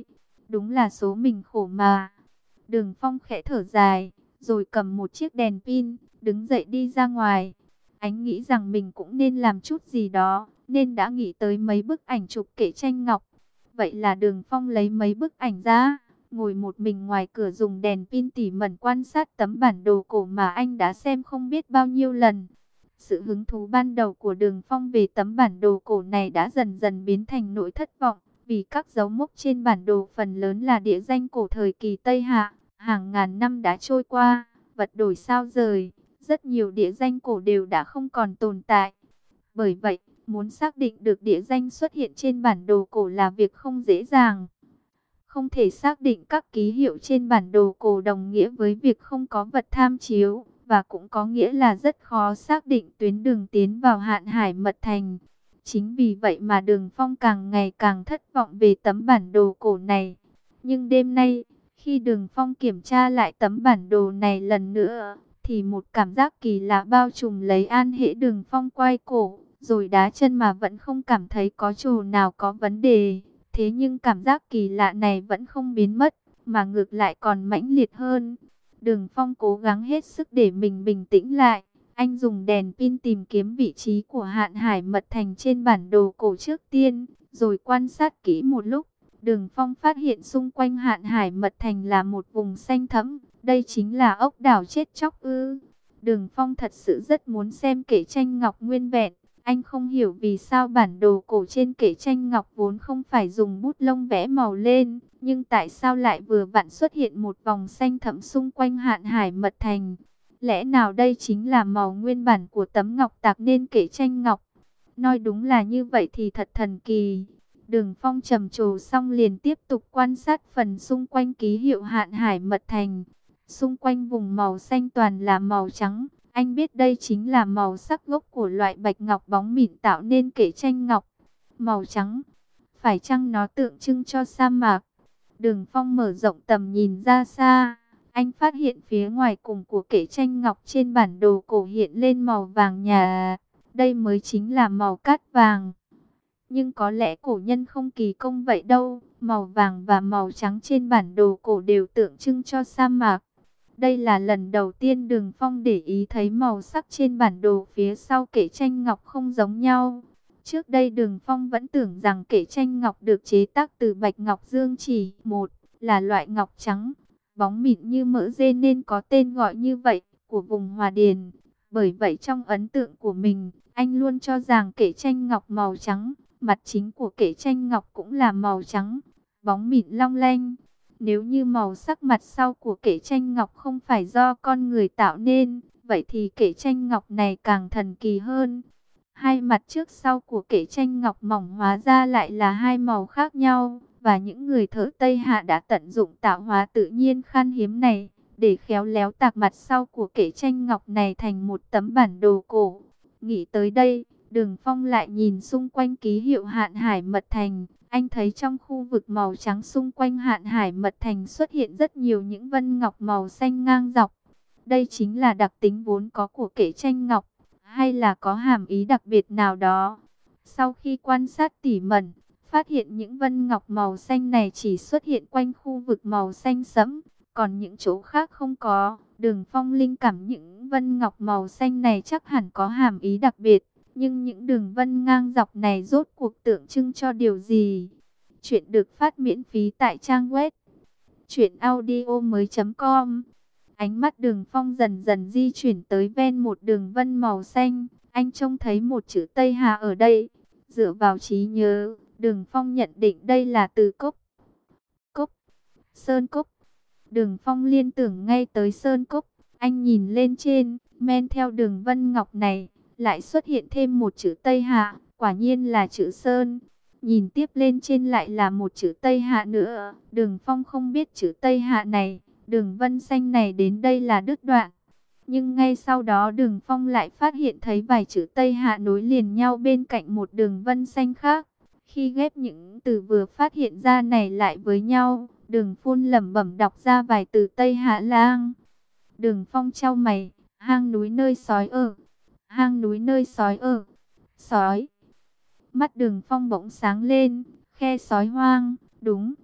đúng là số mình khổ mà. Đường Phong khẽ thở dài, rồi cầm một chiếc đèn pin, đứng dậy đi ra ngoài. Anh nghĩ rằng mình cũng nên làm chút gì đó, nên đã nghĩ tới mấy bức ảnh chụp kệ tranh ngọc. Vậy là Đường Phong lấy mấy bức ảnh ra, ngồi một mình ngoài cửa dùng đèn pin tỉ mẩn quan sát tấm bản đồ cổ mà anh đã xem không biết bao nhiêu lần. Sự hứng thú ban đầu của Đường Phong về tấm bản đồ cổ này đã dần dần biến thành nỗi thất vọng, vì các dấu mốc trên bản đồ phần lớn là địa danh cổ thời kỳ Tây Hạ. Hàng ngàn năm đã trôi qua, vật đổi sao rời, rất nhiều địa danh cổ đều đã không còn tồn tại. Bởi vậy, muốn xác định được địa danh xuất hiện trên bản đồ cổ là việc không dễ dàng. Không thể xác định các ký hiệu trên bản đồ cổ đồng nghĩa với việc không có vật tham chiếu, và cũng có nghĩa là rất khó xác định tuyến đường tiến vào Hạn Hải Mật Thành. Chính vì vậy mà Đường Phong càng ngày càng thất vọng về tấm bản đồ cổ này. Nhưng đêm nay, khi Đường Phong kiểm tra lại tấm bản đồ này lần nữa, thì một cảm giác kỳ lạ bao trùm lấy An Hễ. Đường Phong quay cổ, rồi đá chân mà vẫn không cảm thấy có chỗ nào có vấn đề. Thế nhưng cảm giác kỳ lạ này vẫn không biến mất, mà ngược lại còn mãnh liệt hơn. Đường Phong cố gắng hết sức để mình bình tĩnh lại. Anh dùng đèn pin tìm kiếm vị trí của Hạn Hải Mật Thành trên bản đồ cổ trước tiên, rồi quan sát kỹ một lúc. Đường Phong phát hiện xung quanh Hạn Hải Mật Thành là một vùng xanh thẫm. Đây chính là ốc đảo chết chóc ư? Đường Phong thật sự rất muốn xem kệ tranh ngọc nguyên vẹn. Anh không hiểu vì sao bản đồ cổ trên kệ tranh ngọc vốn không phải dùng bút lông vẽ màu lên, nhưng tại sao lại vừa vặn xuất hiện một vòng xanh thẫm xung quanh Hạn Hải Mật Thành? Lẽ nào đây chính là màu nguyên bản của tấm ngọc tạc nên kệ tranh ngọc? Nói đúng là như vậy thì thật thần kỳ. Đường Phong trầm trồ xong liền tiếp tục quan sát phần xung quanh ký hiệu Hạn Hải Mật Thành. Xung quanh vùng màu xanh toàn là màu trắng. Anh biết đây chính là màu sắc gốc của loại bạch ngọc bóng mịn tạo nên kệ tranh ngọc. Màu trắng, phải chăng nó tượng trưng cho sa mạc? Đường Phong mở rộng tầm nhìn ra xa. Anh phát hiện phía ngoài cùng của kệ tranh ngọc trên bản đồ cổ hiện lên màu vàng nhà. Đây mới chính là màu cát vàng. Nhưng có lẽ cổ nhân không kỳ công vậy đâu. Màu vàng và màu trắng trên bản đồ cổ đều tượng trưng cho sa mạc. Đây là lần đầu tiên Đường Phong để ý thấy màu sắc trên bản đồ phía sau kệ tranh ngọc không giống nhau. Trước đây Đường Phong vẫn tưởng rằng kệ tranh ngọc được chế tác từ bạch ngọc dương chỉ. Một là loại ngọc trắng, bóng mịn như mỡ dê nên có tên gọi như vậy, của vùng Hòa Điền. Bởi vậy trong ấn tượng của mình, anh luôn cho rằng kệ tranh ngọc màu trắng, mặt chính của kệ tranh ngọc cũng là màu trắng, bóng mịn long lanh. Nếu như màu sắc mặt sau của kệ tranh ngọc không phải do con người tạo nên, vậy thì kệ tranh ngọc này càng thần kỳ hơn. Hai mặt trước sau của kệ tranh ngọc mỏng hóa ra lại là hai màu khác nhau, và những người thợ Tây Hạ đã tận dụng tạo hóa tự nhiên khan hiếm này, để khéo léo tạc mặt sau của kệ tranh ngọc này thành một tấm bản đồ cổ. Nghĩ tới đây, Đường Phong lại nhìn xung quanh ký hiệu Hạn Hải Mật Thành. Anh thấy trong khu vực màu trắng xung quanh Hạn Hải Mật Thành xuất hiện rất nhiều những vân ngọc màu xanh ngang dọc. Đây chính là đặc tính vốn có của kệ tranh ngọc, hay là có hàm ý đặc biệt nào đó? Sau khi quan sát tỉ mẩn, phát hiện những vân ngọc màu xanh này chỉ xuất hiện quanh khu vực màu xanh sẫm, còn những chỗ khác không có. Đường Phong linh cảm những vân ngọc màu xanh này chắc hẳn có hàm ý đặc biệt. Nhưng những đường vân ngang dọc này rốt cuộc tượng trưng cho điều gì? Chuyện được phát miễn phí tại trang web truyện audio mới chấm com. Ánh mắt Đường Phong dần dần di chuyển tới ven một đường vân màu xanh. Anh trông thấy một chữ Tây Hà ở đây. Dựa vào trí nhớ, Đường Phong nhận định đây là từ cốc. Cốc, sơn cốc. Đường Phong liên tưởng ngay tới sơn cốc. Anh nhìn lên trên, men theo đường vân ngọc này, lại xuất hiện thêm một chữ Tây Hạ, quả nhiên là chữ Sơn. Nhìn tiếp lên trên lại là một chữ Tây Hạ nữa. Đường Phong không biết chữ Tây Hạ này, đường vân xanh này đến đây là đứt đoạn. Nhưng ngay sau đó Đường Phong lại phát hiện thấy vài chữ Tây Hạ nối liền nhau bên cạnh một đường vân xanh khác. Khi ghép những từ vừa phát hiện ra này lại với nhau, Đường Phun lẩm bẩm đọc ra vài từ Tây Hạ Lang. Đường Phong chau mày, hang núi nơi sói ở. Hang núi nơi sói ở. Sói. Mắt Đường Phong bỗng sáng lên. Khe sói hoang. Đúng.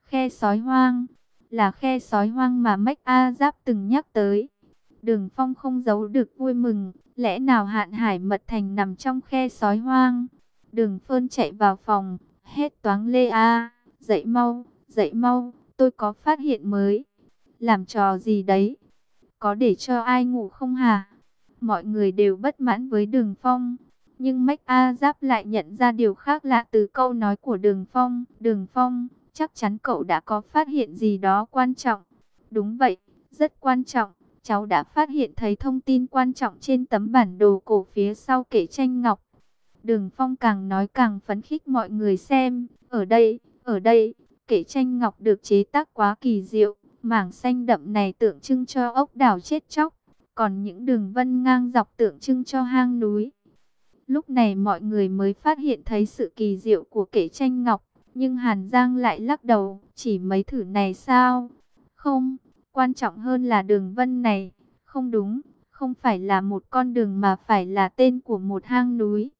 Khe sói hoang, là khe sói hoang mà Mách A Giáp từng nhắc tới. Đường Phong không giấu được vui mừng, lẽ nào Hạn Hải Mật Thành nằm trong khe sói hoang? Đường Phơn chạy vào phòng, hét toáng lê a, dậy mau, dậy mau, tôi có phát hiện mới. Làm trò gì đấy? Có để cho ai ngủ không hả? Mọi người đều bất mãn với Đường Phong. Nhưng Mách A Giáp lại nhận ra điều khác lạ từ câu nói của Đường Phong. Đường Phong, chắc chắn cậu đã có phát hiện gì đó quan trọng. Đúng vậy, rất quan trọng. Cháu đã phát hiện thấy thông tin quan trọng trên tấm bản đồ cổ phía sau kệ tranh ngọc. Đường Phong càng nói càng phấn khích mọi người xem. Ở đây, ở đây, kệ tranh ngọc được chế tác quá kỳ diệu. Mảng xanh đậm này tượng trưng cho ốc đảo chết chóc. Còn những đường vân ngang dọc tượng trưng cho hang núi. Lúc này mọi người mới phát hiện thấy sự kỳ diệu của kệ tranh ngọc. Nhưng Hàn Giang lại lắc đầu, chỉ mấy thử này sao? Không, quan trọng hơn là đường vân này. Không đúng, không phải là một con đường mà phải là tên của một hang núi.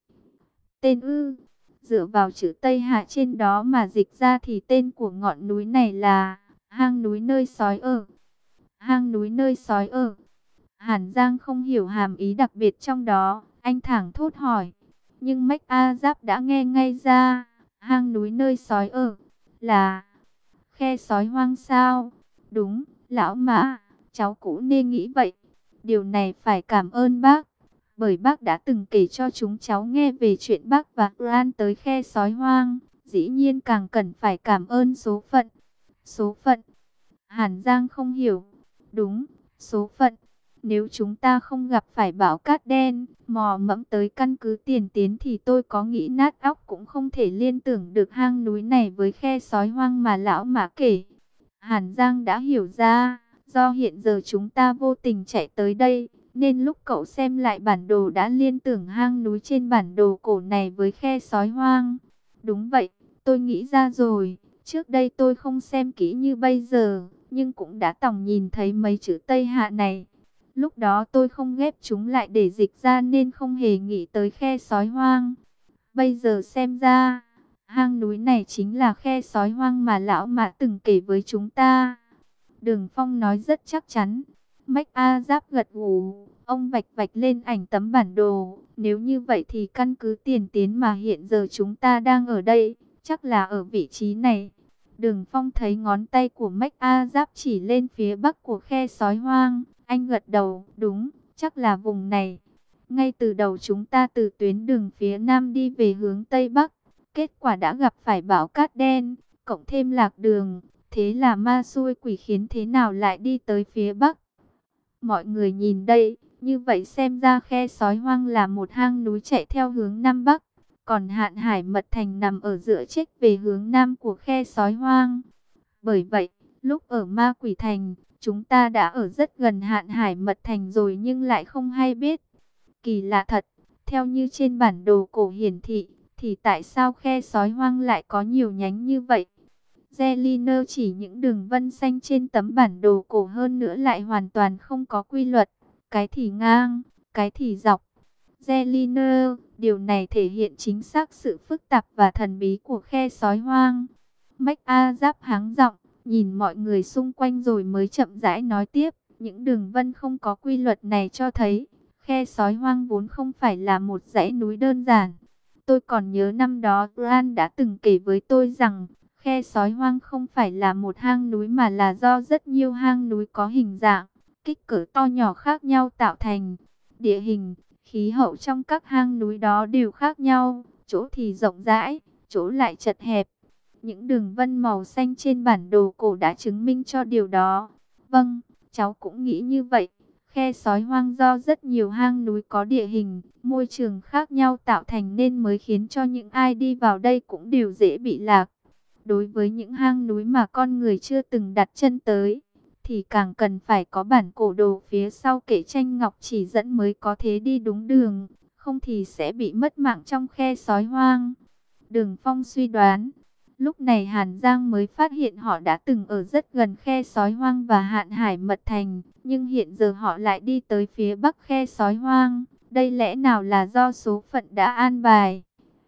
Tên ư, dựa vào chữ Tây Hạ trên đó mà dịch ra thì tên của ngọn núi này là hang núi nơi sói ở. Hang núi nơi sói ở. Hàn Giang không hiểu hàm ý đặc biệt trong đó, anh thẳng thốt hỏi. Nhưng Mách A Giáp đã nghe ngay ra, hang núi nơi sói ở, là khe sói hoang sao? Đúng, lão Mã, cháu cũng nên nghĩ vậy. Điều này phải cảm ơn bác, bởi bác đã từng kể cho chúng cháu nghe về chuyện bác và Ran tới khe sói hoang. Dĩ nhiên càng cần phải cảm ơn số phận. Số phận? Hàn Giang không hiểu. Đúng, số phận. Nếu chúng ta không gặp phải bão cát đen, mò mẫm tới căn cứ Tiền Tiến thì tôi có nghĩ nát óc cũng không thể liên tưởng được hang núi này với khe sói hoang mà lão Mã kể. Hàn Giang đã hiểu ra, do hiện giờ chúng ta vô tình chạy tới đây, nên lúc cậu xem lại bản đồ đã liên tưởng hang núi trên bản đồ cổ này với khe sói hoang. Đúng vậy, tôi nghĩ ra rồi, trước đây tôi không xem kỹ như bây giờ, nhưng cũng đã tòng nhìn thấy mấy chữ Tây Hạ này. Lúc đó tôi không ghép chúng lại để dịch ra nên không hề nghĩ tới khe sói hoang. Bây giờ xem ra, hang núi này chính là khe sói hoang mà lão Mã từng kể với chúng ta. Đường Phong nói rất chắc chắn. Mách A Giáp gật gù, ông vạch vạch lên ảnh tấm bản đồ. Nếu như vậy thì căn cứ Tiền Tiến mà hiện giờ chúng ta đang ở đây, chắc là ở vị trí này. Đường Phong thấy ngón tay của Mách A Giáp chỉ lên phía bắc của khe sói hoang. Anh gật đầu, đúng, chắc là vùng này. Ngay từ đầu chúng ta từ tuyến đường phía nam đi về hướng tây bắc. Kết quả đã gặp phải bão cát đen, cộng thêm lạc đường. Thế là ma xui quỷ khiến thế nào lại đi tới phía bắc. Mọi người nhìn đây, như vậy xem ra khe sói hoang là một hang núi chạy theo hướng nam bắc. Còn Hạn Hải Mật Thành nằm ở giữa chếch về hướng nam của khe sói hoang. Bởi vậy, lúc ở Ma Quỷ Thành, chúng ta đã ở rất gần Hạn Hải Mật Thành rồi nhưng lại không hay biết. Kỳ lạ thật, theo như trên bản đồ cổ hiển thị, thì tại sao khe sói hoang lại có nhiều nhánh như vậy? Zeliner chỉ những đường vân xanh trên tấm bản đồ cổ hơn nữa lại hoàn toàn không có quy luật. Cái thì ngang, cái thì dọc. Zeliner, điều này thể hiện chính xác sự phức tạp và thần bí của khe sói hoang. Mách A Giáp háng giọng, nhìn mọi người xung quanh rồi mới chậm rãi nói tiếp. Những đường vân không có quy luật này cho thấy, khe sói hoang vốn không phải là một dãy núi đơn giản. Tôi còn nhớ năm đó Ran đã từng kể với tôi rằng, khe sói hoang không phải là một hang núi mà là do rất nhiều hang núi có hình dạng, kích cỡ to nhỏ khác nhau tạo thành. Địa hình, khí hậu trong các hang núi đó đều khác nhau, chỗ thì rộng rãi, chỗ lại chật hẹp. Những đường vân màu xanh trên bản đồ cổ đã chứng minh cho điều đó. Vâng, cháu cũng nghĩ như vậy. Khe sói hoang do rất nhiều hang núi có địa hình, môi trường khác nhau tạo thành nên mới khiến cho những ai đi vào đây cũng đều dễ bị lạc. Đối với những hang núi mà con người chưa từng đặt chân tới, thì càng cần phải có bản cổ đồ phía sau kệ tranh ngọc chỉ dẫn mới có thể đi đúng đường, không thì sẽ bị mất mạng trong khe sói hoang. Đường Phong suy đoán, lúc này Hàn Giang mới phát hiện họ đã từng ở rất gần khe sói hoang và Hạn Hải Mật Thành, nhưng hiện giờ họ lại đi tới phía bắc khe sói hoang. Đây lẽ nào là do số phận đã an bài?